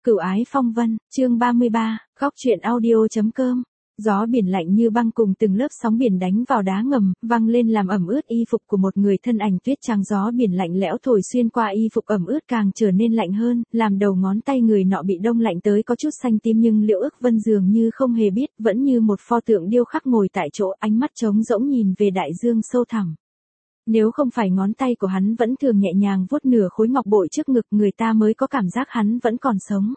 Cửu ái phong vân, chương 33, góc truyện audio.com. Gió biển lạnh như băng cùng từng lớp sóng biển đánh vào đá ngầm, văng lên làm ẩm ướt y phục của một người thân ảnh tuyết trắng. Gió biển lạnh lẽo thổi xuyên qua y phục ẩm ướt càng trở nên lạnh hơn, làm đầu ngón tay người nọ bị đông lạnh tới có chút xanh tím, nhưng Liễu Ước Vân dường như không hề biết, vẫn như một pho tượng điêu khắc ngồi tại chỗ, ánh mắt trống rỗng nhìn về đại dương sâu thẳm. Nếu không phải ngón tay của hắn vẫn thường nhẹ nhàng vuốt nửa khối ngọc bội trước ngực, người ta mới có cảm giác hắn vẫn còn sống.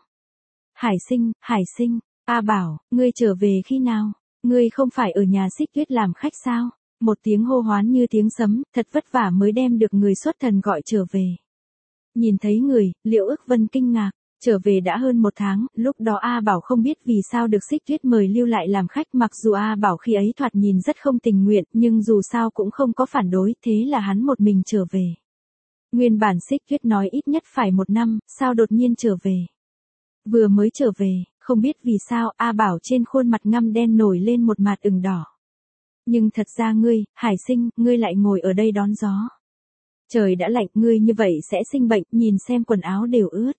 Hải sinh, A Bảo, ngươi trở về khi nào? Ngươi không phải ở nhà Xích Tuyết làm khách sao? Một tiếng hô hoán như tiếng sấm, thật vất vả mới đem được người xuất thần gọi trở về. Nhìn thấy người, Liễu Ước Vân kinh ngạc. Trở về đã hơn 1 tháng, lúc đó A Bảo không biết vì sao được Xích Tuyết mời lưu lại làm khách, mặc dù A Bảo khi ấy thoạt nhìn rất không tình nguyện, nhưng dù sao cũng không có phản đối, thế là hắn một mình trở về. Nguyên bản Xích Tuyết nói ít nhất phải 1 năm, sao đột nhiên trở về? Vừa mới trở về, không biết vì sao A Bảo trên khuôn mặt ngăm đen nổi lên một mạt ửng đỏ. Nhưng thật ra ngươi, Hải sinh, ngươi lại ngồi ở đây đón gió. Trời đã lạnh, ngươi như vậy sẽ sinh bệnh, nhìn xem quần áo đều ướt.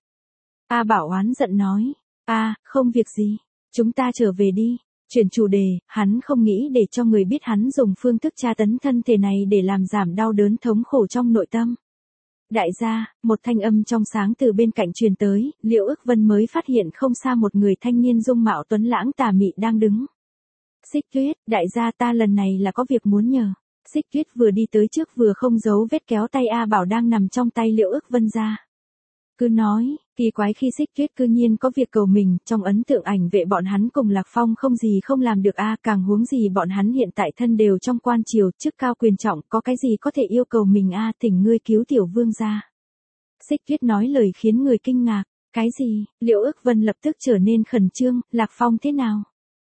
A Bảo oán giận nói, không việc gì, chúng ta trở về đi. Chuyển chủ đề, hắn không nghĩ để cho người biết hắn dùng phương thức tra tấn thân thể này để làm giảm đau đớn thống khổ trong nội tâm. Đại gia, một thanh âm trong sáng từ bên cạnh truyền tới, Liễu Ước Vân mới phát hiện không xa một người thanh niên dung mạo tuấn lãng tà mị đang đứng. Xích Tuyết, đại gia ta lần này là có việc muốn nhờ. Xích Tuyết vừa đi tới trước vừa không giấu vết kéo tay A Bảo đang nằm trong tay Liễu Ước Vân ra. Cứ nói, kỳ quái khi Xích Tuyết cư nhiên có việc cầu mình, trong ấn tượng ảnh vệ bọn hắn cùng Lạc Phong không gì không làm được càng huống gì bọn hắn hiện tại thân đều trong quan triều, chức cao quyền trọng, có cái gì có thể yêu cầu mình thỉnh ngươi cứu tiểu vương ra. Xích Tuyết nói lời khiến người kinh ngạc, cái gì? Liễu Ước Vân lập tức trở nên khẩn trương, Lạc Phong thế nào?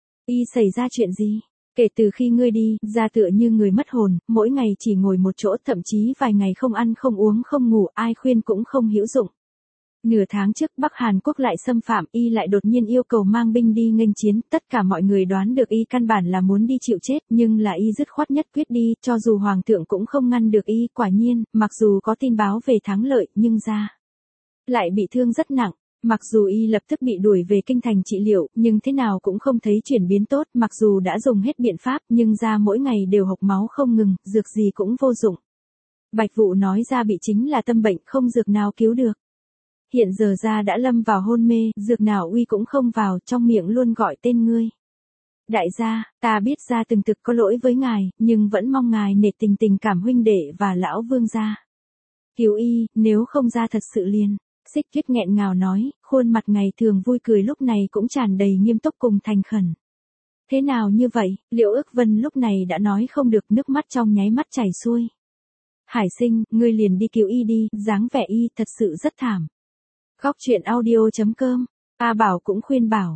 Y xảy ra chuyện gì? Kể từ khi ngươi đi, ra tựa như người mất hồn, mỗi ngày chỉ ngồi một chỗ, thậm chí vài ngày không ăn không uống không ngủ, ai khuyên cũng không hữu dụng. Nửa tháng trước Bắc Hàn Quốc lại xâm phạm, y lại đột nhiên yêu cầu mang binh đi nghênh chiến, tất cả mọi người đoán được y căn bản là muốn đi chịu chết, nhưng là y dứt khoát nhất quyết đi, cho dù hoàng thượng cũng không ngăn được y. Quả nhiên, mặc dù có tin báo về thắng lợi, nhưng ra lại bị thương rất nặng. Mặc dù y lập tức bị đuổi về kinh thành trị liệu, nhưng thế nào cũng không thấy chuyển biến tốt, mặc dù đã dùng hết biện pháp, nhưng ra mỗi ngày đều hộc máu không ngừng, dược gì cũng vô dụng. Bạch Vụ nói ra bị chính là tâm bệnh, không dược nào cứu được. Hiện giờ ra đã lâm vào hôn mê, dược nào uy cũng không vào, trong miệng luôn gọi tên ngươi. Đại gia, ta biết gia từng thực có lỗi với ngài, nhưng vẫn mong ngài nể tình cảm huynh đệ và lão vương gia. Cứu y, nếu không ra thật sự liền. Xích Tuyết nghẹn ngào nói, khuôn mặt ngày thường vui cười lúc này cũng tràn đầy nghiêm túc cùng thành khẩn. Thế nào như vậy? Liễu Ước Vân lúc này đã nói không được, nước mắt trong nháy mắt chảy xuôi. Hải sinh, ngươi liền đi cứu y đi, dáng vẻ y thật sự rất thảm. Góc truyện audio.com. A Bảo cũng khuyên bảo,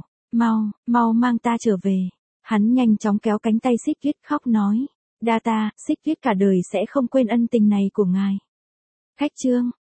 mau mang ta trở về. Hắn nhanh chóng kéo cánh tay Xích Tuyết khóc nói, đa ta, Xích Tuyết cả đời sẽ không quên ân tình này của ngài. Khách trương,